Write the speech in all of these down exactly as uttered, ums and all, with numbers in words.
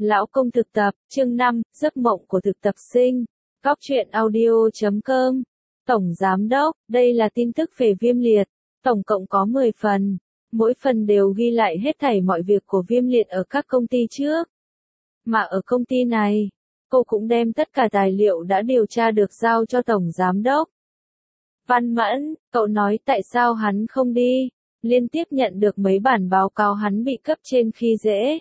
Lão công thực tập, chương năm, giấc mộng của thực tập sinh. Góc truyện audio chấm com. Tổng Giám đốc, đây là tin tức về Viêm Liệt. Tổng cộng có mười phần. Mỗi phần đều ghi lại hết thảy mọi việc của Viêm Liệt ở các công ty trước. Mà ở công ty này, cô cũng đem tất cả tài liệu đã điều tra được giao cho Tổng Giám đốc. Văn Mẫn, cậu nói tại sao hắn không đi? Liên tiếp nhận được mấy bản báo cáo hắn bị cấp trên khi dễ.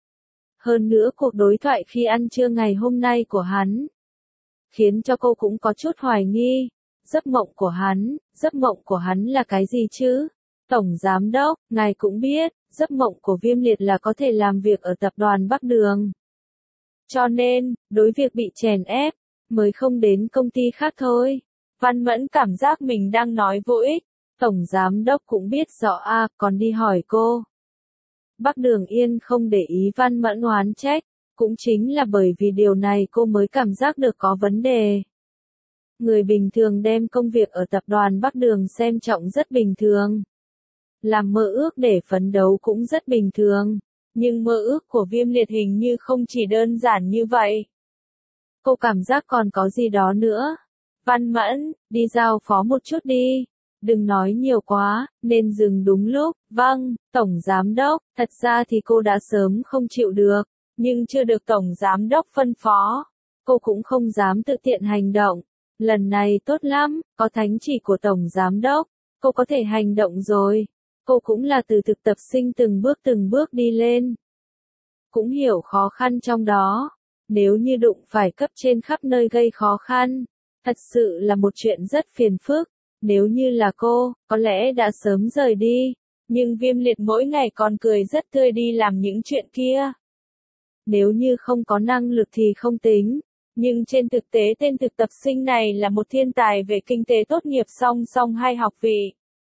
Hơn nữa cuộc đối thoại khi ăn trưa ngày hôm nay của hắn, khiến cho cô cũng có chút hoài nghi. Giấc mộng của hắn, giấc mộng của hắn là cái gì chứ? Tổng Giám đốc, ngài cũng biết, giấc mộng của Viêm Liệt là có thể làm việc ở tập đoàn Bắc Đường. Cho nên, đối việc bị chèn ép, mới không đến công ty khác thôi. Văn Mẫn cảm giác mình đang nói vô ích. Tổng Giám đốc cũng biết rõ a, còn đi hỏi cô. Bắc Đường Yên không để ý Văn Mẫn oán trách, cũng chính là bởi vì điều này cô mới cảm giác được có vấn đề. Người bình thường đem công việc ở tập đoàn Bắc Đường xem trọng rất bình thường. Làm mơ ước để phấn đấu cũng rất bình thường, nhưng mơ ước của Viêm Liệt hình như không chỉ đơn giản như vậy. Cô cảm giác còn có gì đó nữa. Văn Mẫn, đi giao phó một chút đi. Đừng nói nhiều quá, nên dừng đúng lúc. Vâng, Tổng Giám đốc, thật ra thì cô đã sớm không chịu được, nhưng chưa được Tổng Giám đốc phân phó. Cô cũng không dám tự tiện hành động. Lần này tốt lắm, có thánh chỉ của Tổng Giám đốc, cô có thể hành động rồi. Cô cũng là từ thực tập sinh từng bước từng bước đi lên. Cũng hiểu khó khăn trong đó. Nếu như đụng phải cấp trên khắp nơi gây khó khăn, thật sự là một chuyện rất phiền phức. Nếu như là cô, có lẽ đã sớm rời đi. Nhưng Viêm Liệt mỗi ngày còn cười rất tươi đi làm những chuyện kia. Nếu như không có năng lực thì không tính. Nhưng trên thực tế tên thực tập sinh này là một thiên tài về kinh tế tốt nghiệp song song hai học vị.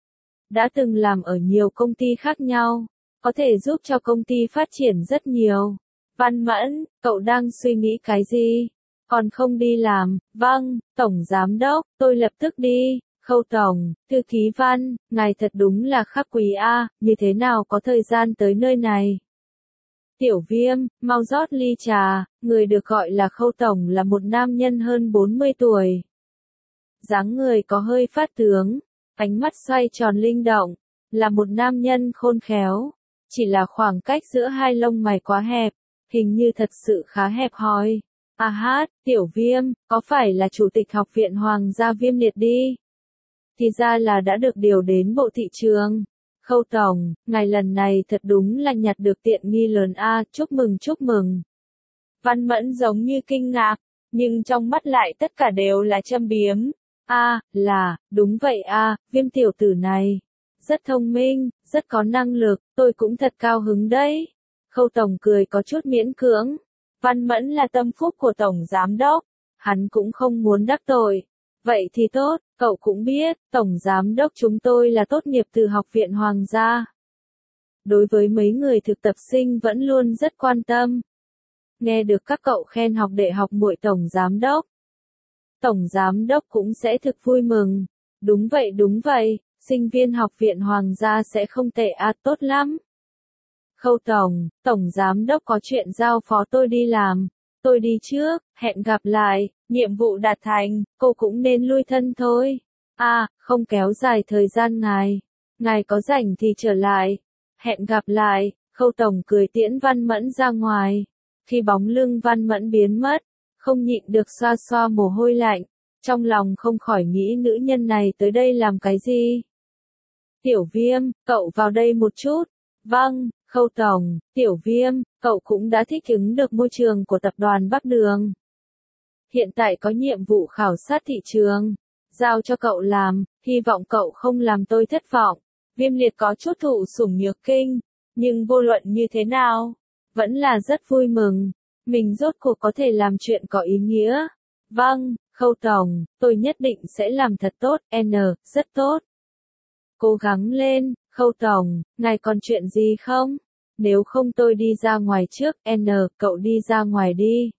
Đã từng làm ở nhiều công ty khác nhau. Có thể giúp cho công ty phát triển rất nhiều. Văn Mẫn, cậu đang suy nghĩ cái gì? Còn không đi làm? Vâng, Tổng Giám đốc, tôi lập tức đi. Khâu Tổng, thư ký Văn, ngài thật đúng là khắc quý a, như thế nào có thời gian tới nơi này? Tiểu Viêm, mau rót ly trà. Người được gọi là Khâu Tổng là một nam nhân hơn bốn mươi tuổi. Dáng người có hơi phát tướng, ánh mắt xoay tròn linh động, là một nam nhân khôn khéo. Chỉ là khoảng cách giữa hai lông mày quá hẹp, hình như thật sự khá hẹp hòi. À hát, Tiểu Viêm, có phải là Chủ tịch Học viện Hoàng gia Viêm Liệt đi? Thì ra là đã được điều đến bộ thị trường. Khâu Tổng, ngài lần này thật đúng là nhặt được tiện nghi lớn a, chúc mừng chúc mừng. Văn Mẫn giống như kinh ngạc, nhưng trong mắt lại tất cả đều là châm biếm. A, là, đúng vậy a, Viêm tiểu tử này. Rất thông minh, rất có năng lực, tôi cũng thật cao hứng đấy. Khâu Tổng cười có chút miễn cưỡng. Văn Mẫn là tâm phúc của Tổng Giám đốc. Hắn cũng không muốn đắc tội. Vậy thì tốt, cậu cũng biết, Tổng Giám đốc chúng tôi là tốt nghiệp từ Học viện Hoàng gia. Đối với mấy người thực tập sinh vẫn luôn rất quan tâm. Nghe được các cậu khen học đệ học muội Tổng Giám đốc. Tổng Giám đốc cũng sẽ thực vui mừng. Đúng vậy đúng vậy, sinh viên Học viện Hoàng gia sẽ không tệ à, tốt lắm. Khâu Tổng, Tổng Giám đốc có chuyện giao phó tôi đi làm. Tôi đi trước, hẹn gặp lại, nhiệm vụ đạt thành, cô cũng nên lui thân thôi. À, không kéo dài thời gian ngài. Ngài có rảnh thì trở lại. Hẹn gặp lại, Khâu Tổng cười tiễn Văn Mẫn ra ngoài. Khi bóng lưng Văn Mẫn biến mất, không nhịn được xoa xoa mồ hôi lạnh. Trong lòng không khỏi nghĩ nữ nhân này tới đây làm cái gì. Tiểu Viêm, cậu vào đây một chút. Vâng. Khâu Tổng, Tiểu Viêm, cậu cũng đã thích ứng được môi trường của tập đoàn Bắc Đường. Hiện tại có nhiệm vụ khảo sát thị trường, giao cho cậu làm, hy vọng cậu không làm tôi thất vọng. Viêm Liệt có chút thụ sủng nhược kinh, nhưng vô luận như thế nào, vẫn là rất vui mừng. Mình rốt cuộc có thể làm chuyện có ý nghĩa. Vâng, Khâu Tổng, tôi nhất định sẽ làm thật tốt, N, rất tốt. Cố gắng lên. Khâu Tổng, ngài còn chuyện gì không? Nếu không tôi đi ra ngoài trước, N, cậu đi ra ngoài đi.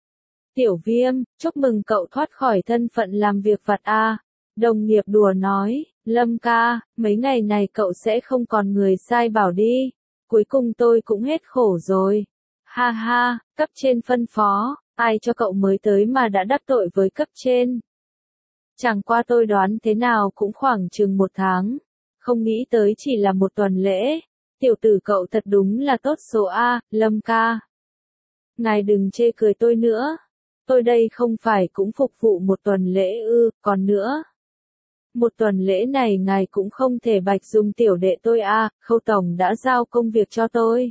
Tiểu Viêm, chúc mừng cậu thoát khỏi thân phận làm việc vặt a. Đồng nghiệp đùa nói, Lâm ca, mấy ngày này cậu sẽ không còn người sai bảo đi. Cuối cùng tôi cũng hết khổ rồi. Ha ha, cấp trên phân phó, ai cho cậu mới tới mà đã đắc tội với cấp trên. Chẳng qua tôi đoán thế nào cũng khoảng chừng một tháng, không nghĩ tới chỉ là một tuần lễ. Tiểu tử cậu thật đúng là tốt số A, Lâm ca. Ngài đừng chê cười tôi nữa. Tôi đây không phải cũng phục vụ một tuần lễ ư, còn nữa. Một tuần lễ này ngài cũng không thể bạch dung tiểu đệ tôi a, Khâu tổng đã giao công việc cho tôi.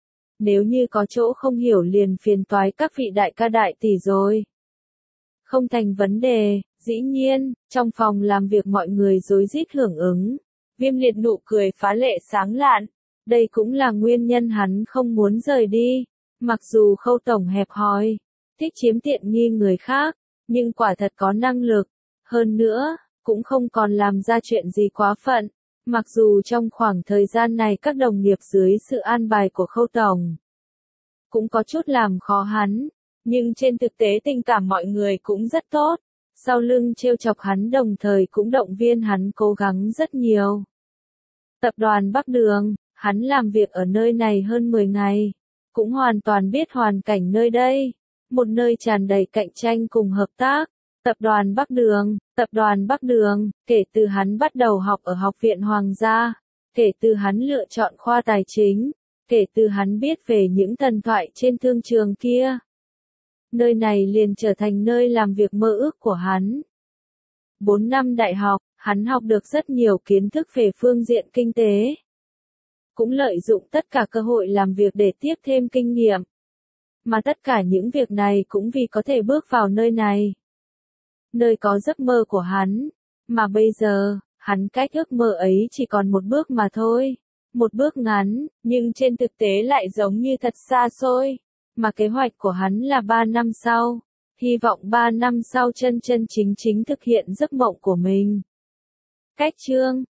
Nếu như có chỗ không hiểu liền phiền toái các vị đại ca đại tỷ rồi. Không thành vấn đề, dĩ nhiên, trong phòng làm việc mọi người rối rít hưởng ứng. Viêm Liệt nụ cười phá lệ sáng lạn. Đây cũng là nguyên nhân hắn không muốn rời đi. Mặc dù Khâu tổng hẹp hòi, thích chiếm tiện nghi người khác, nhưng quả thật có năng lực. Hơn nữa, cũng không còn làm ra chuyện gì quá phận. Mặc dù trong khoảng thời gian này các đồng nghiệp dưới sự an bài của Khâu tổng cũng có chút làm khó hắn, nhưng trên thực tế tình cảm mọi người cũng rất tốt. Sau lưng trêu chọc hắn đồng thời cũng động viên hắn cố gắng rất nhiều. Tập đoàn Bắc Đường, hắn làm việc ở nơi này hơn mười ngày, cũng hoàn toàn biết hoàn cảnh nơi đây, một nơi tràn đầy cạnh tranh cùng hợp tác. Tập đoàn Bắc Đường, tập đoàn Bắc Đường, kể từ hắn bắt đầu học ở Học viện Hoàng gia, kể từ hắn lựa chọn khoa tài chính, kể từ hắn biết về những thần thoại trên thương trường kia. Nơi này liền trở thành nơi làm việc mơ ước của hắn. Bốn năm đại học, hắn học được rất nhiều kiến thức về phương diện kinh tế. Cũng lợi dụng tất cả cơ hội làm việc để tiếp thêm kinh nghiệm. Mà tất cả những việc này cũng vì có thể bước vào nơi này. Nơi có giấc mơ của hắn. Mà bây giờ, hắn cách ước mơ ấy chỉ còn một bước mà thôi. Một bước ngắn, nhưng trên thực tế lại giống như thật xa xôi. Mà kế hoạch của hắn là ba năm sau. Hy vọng ba năm sau chân chân chính chính thực hiện giấc mộng của mình. Cách chương